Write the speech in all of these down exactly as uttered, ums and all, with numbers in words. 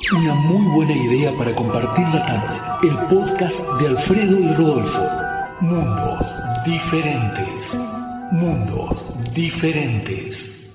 Una muy buena idea para compartir la tarde. El podcast de Alfredo y Rodolfo. Mundos diferentes. Mundos diferentes.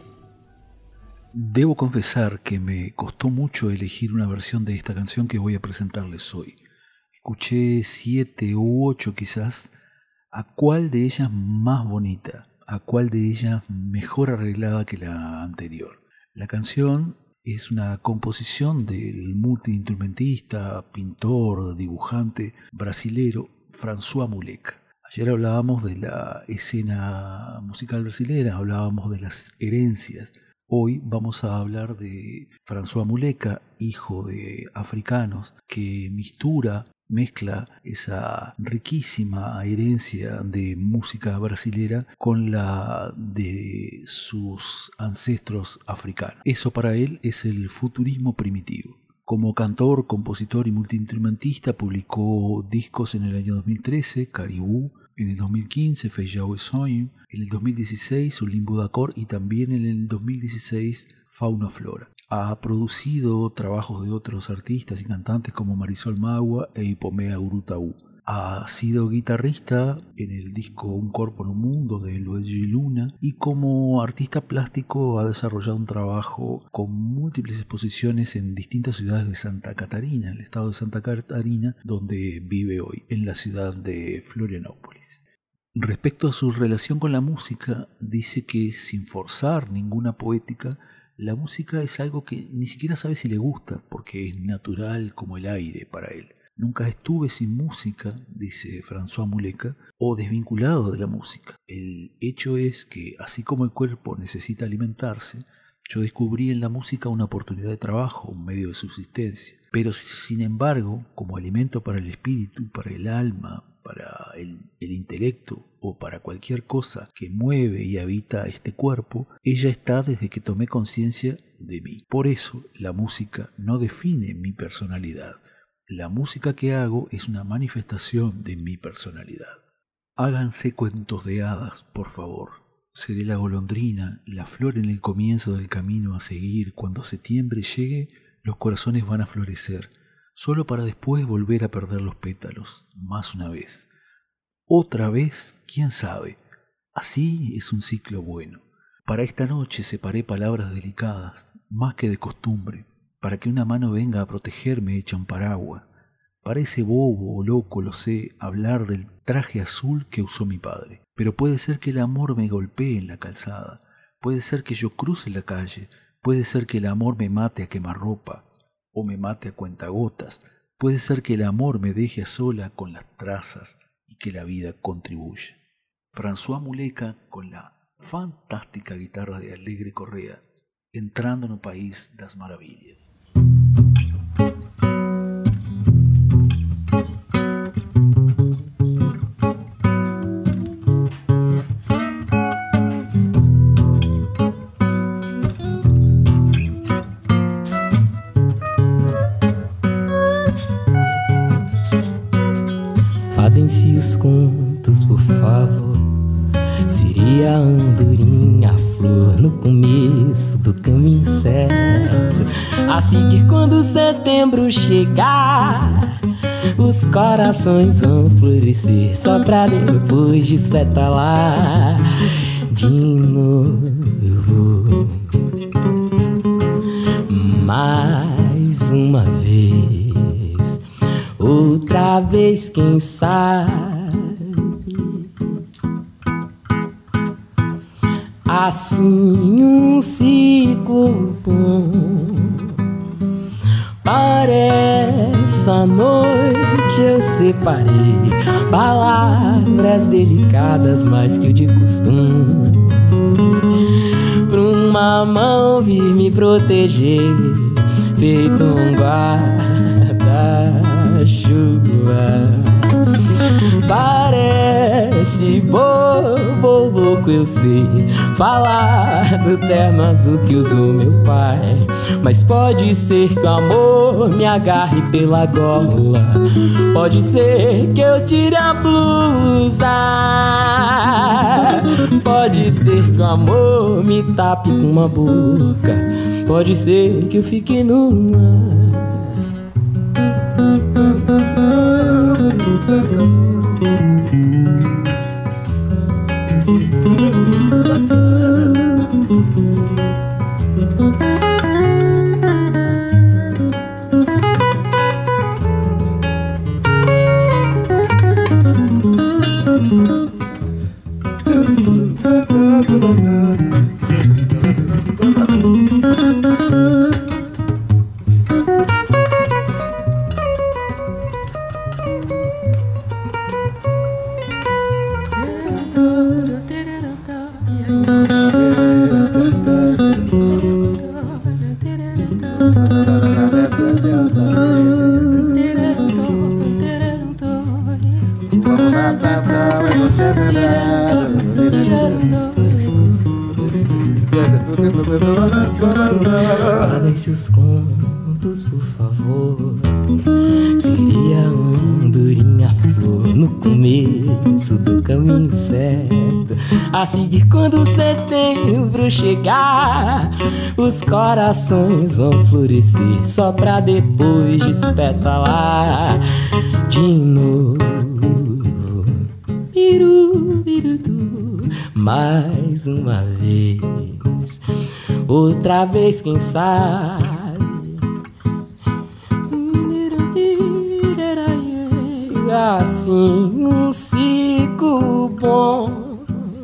Debo confesar que me costó mucho elegir una versión de esta canción que voy a presentarles hoy. Escuché siete u ocho quizás. ¿A cuál de ellas más bonita? ¿A cuál de ellas mejor arreglada que la anterior? La canción es una composición del multiinstrumentista, pintor, dibujante brasilero François Muleca. Ayer hablábamos de la escena musical brasilera, hablábamos de las herencias. Hoy vamos a hablar de François Muleca, hijo de africanos, que mistura, mezcla esa riquísima herencia de música brasilera con la de sus ancestros africanos. Eso para él es el futurismo primitivo. Como cantor, compositor y multiinstrumentista publicó discos en el año dos mil trece, Caribou, en el dos mil quince, Feijão e Sonho, en el dos mil dieciséis, Un Limbo d'Accord y también en el dos mil dieciséis, Fauna Flora. Ha producido trabajos de otros artistas y cantantes como Marisol Magua e Ipomea Urutaú. Ha sido guitarrista en el disco Un Corpo no Mundo de Luigi Luna y como artista plástico ha desarrollado un trabajo con múltiples exposiciones en distintas ciudades de Santa Catarina, el estado de Santa Catarina, donde vive hoy, en la ciudad de Florianópolis. Respecto a su relación con la música, dice que sin forzar ninguna poética, la música es algo que ni siquiera sabe si le gusta, porque es natural como el aire para él. Nunca estuve sin música, dice François Muleca, o desvinculado de la música. El hecho es que, así como el cuerpo necesita alimentarse, yo descubrí en la música una oportunidad de trabajo, un medio de subsistencia. Pero sin embargo, como alimento para el espíritu, para el alma, para el, el intelecto o para cualquier cosa que mueve y habita este cuerpo, ella está desde que tomé conciencia de mí. Por eso la música no define mi personalidad. La música que hago es una manifestación de mi personalidad. Háganse cuentos de hadas, por favor. Seré la golondrina, la flor en el comienzo del camino a seguir. Cuando septiembre llegue, los corazones van a florecer, solo para después volver a perder los pétalos, más una vez. Otra vez, quién sabe. Así es un ciclo bueno. Para esta noche separé palabras delicadas, más que de costumbre, para que una mano venga a protegerme hecha un paraguas. Parece bobo o loco, lo sé, hablar del traje azul que usó mi padre. Pero puede ser que el amor me golpee en la calzada, puede ser que yo cruce la calle, puede ser que el amor me mate a quemarropa, o me mate a cuentagotas, puede ser que el amor me deje a sola con las trazas y que la vida contribuya. François Muleca con la fantástica guitarra de Alegre Correa, entrando no país das maravillas. Fadem-se os contos, por favor. Seria a andorinha, a flor no começo do caminho certo. A seguir, quando setembro chegar, os corações vão florescer, só pra depois despetalar de novo. Mais uma vez, outra vez, quem sabe. Assim um ciclo bom. Para essa noite eu separei palavras delicadas mais que o de costume, pra uma mão vir me proteger, feito um guarda-chuva. Parece bobo ou louco, eu sei, falar do terno azul que usou meu pai, mas pode ser que o amor me agarre pela gola, pode ser que eu tire a blusa, pode ser que o amor me tape com uma boca, pode ser que eu fique numa Guardem-se os contos, por favor. Seria uma andorinha flor no começo do caminho certo, a seguir quando setembro chegar, os corações vão florescer só pra depois despetalar de novo. Biru, birudu, mais uma vez, outra vez, quem sabe. Assim um ciclo bom.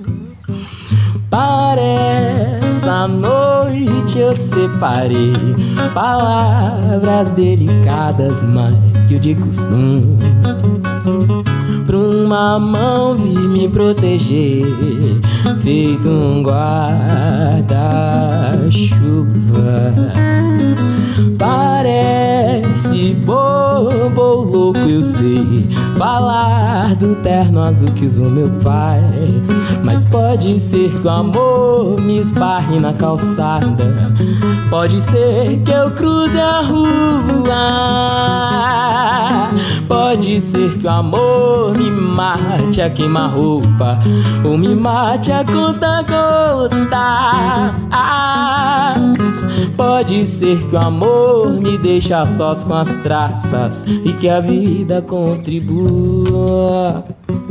Para essa noite eu separei palavras delicadas mais que o de costume. Pra uma mão vir me proteger, feito um guarda-chuva. Parece bobo ou louco, eu sei, falar do terno azul que usou meu pai, mas pode ser que o amor me esbarre na calçada, pode ser que eu cruze a rua, pode ser que o amor me mate a queima-roupa ou me mate a conta-gota. Pode ser que o amor me deixe a sós com as traças e que a vida contribua.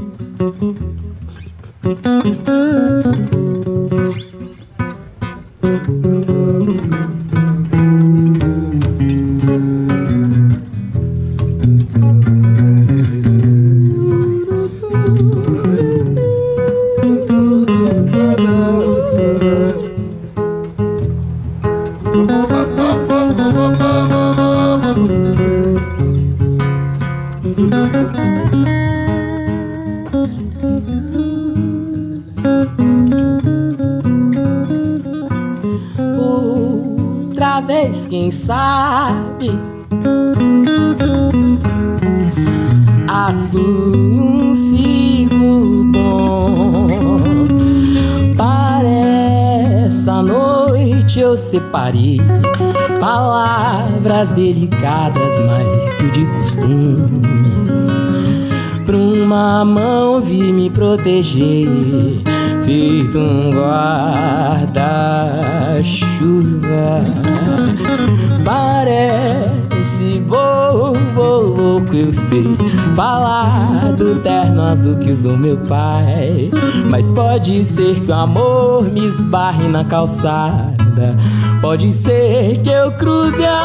Outra vez, quem sabe, assim um ciclo bom. Para essa noite eu separei palavras delicadas mais que o de costume. Pra uma mão vir me proteger, feito um guarda-chuva. Parece bobo ou louco, eu sei, falar do terno azul que usou meu pai, mas pode ser que o amor me esbarre na calçada, pode ser que eu cruze a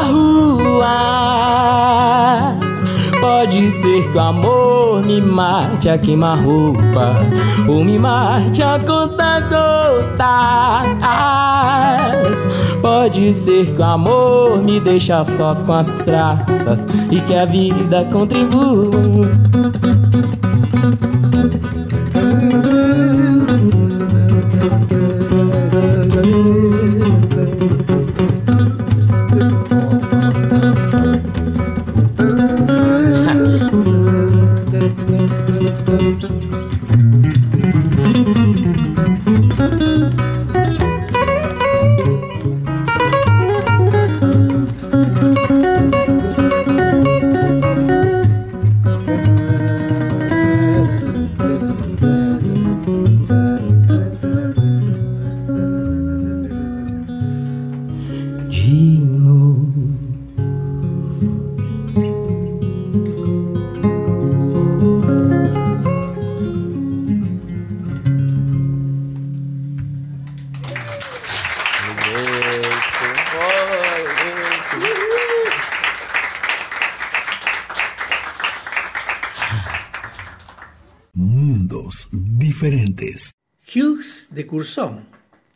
rua, pode ser que o amor me mate a queima-roupa ou me mate a conta-gotas. Pode ser que o amor me deixe a sós com as traças e que a vida contribua. diferentes. Hugues de Curzon,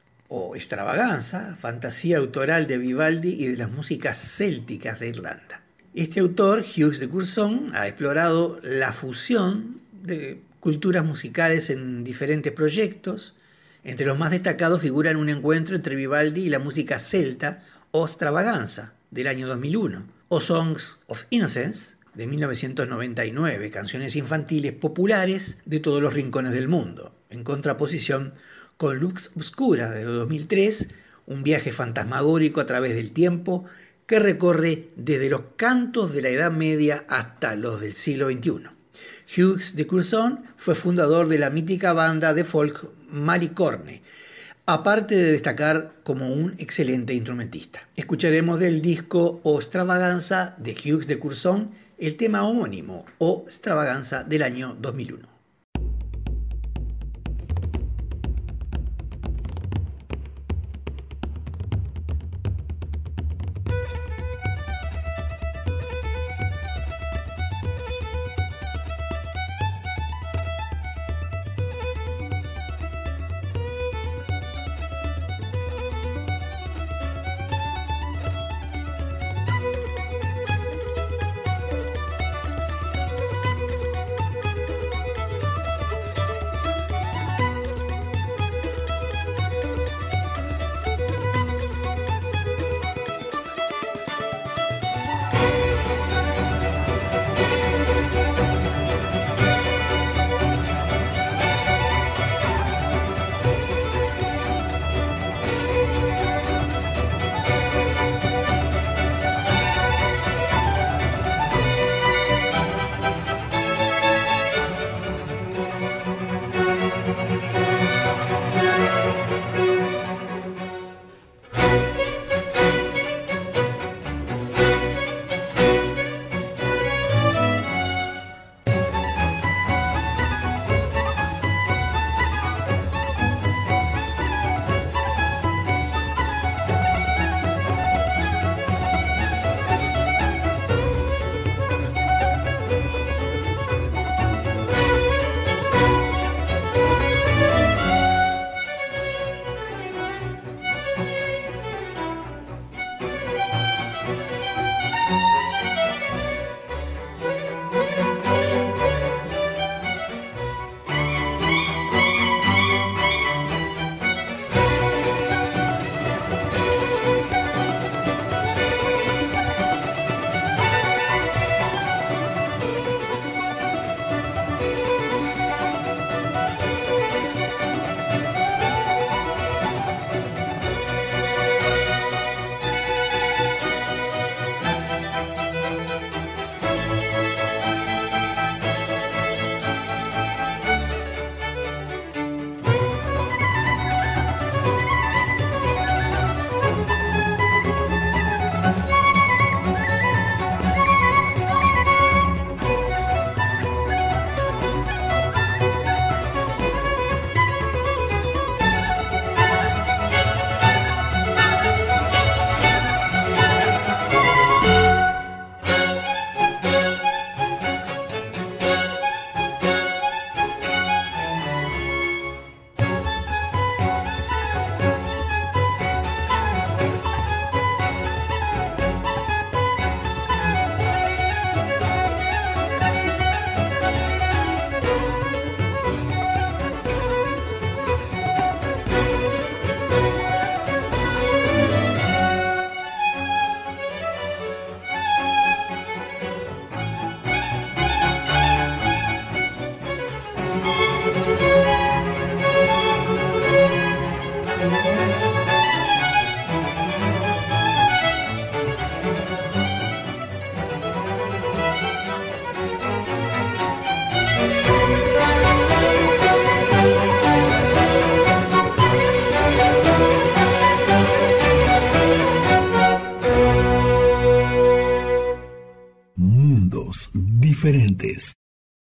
o Extravaganza, fantasía autoral de Vivaldi y de las músicas célticas de Irlanda. Este autor, Hugues de Curzon, ha explorado la fusión de culturas musicales en diferentes proyectos. Entre los más destacados figuran un encuentro entre Vivaldi y la música celta, o Extravaganza, del año dos mil uno, o Songs of Innocence, de mil novecientos noventa y nueve, canciones infantiles populares de todos los rincones del mundo, en contraposición con Lux Obscura, de dos mil tres, un viaje fantasmagórico a través del tiempo que recorre desde los cantos de la Edad Media hasta los del siglo veintiuno. Hugues de Curzon fue fundador de la mítica banda de folk Malicorne, aparte de destacar como un excelente instrumentista. Escucharemos del disco O Extravaganza de Hugues de Curzon el tema homónimo, O Extravaganza, del año dos mil uno. diferentes.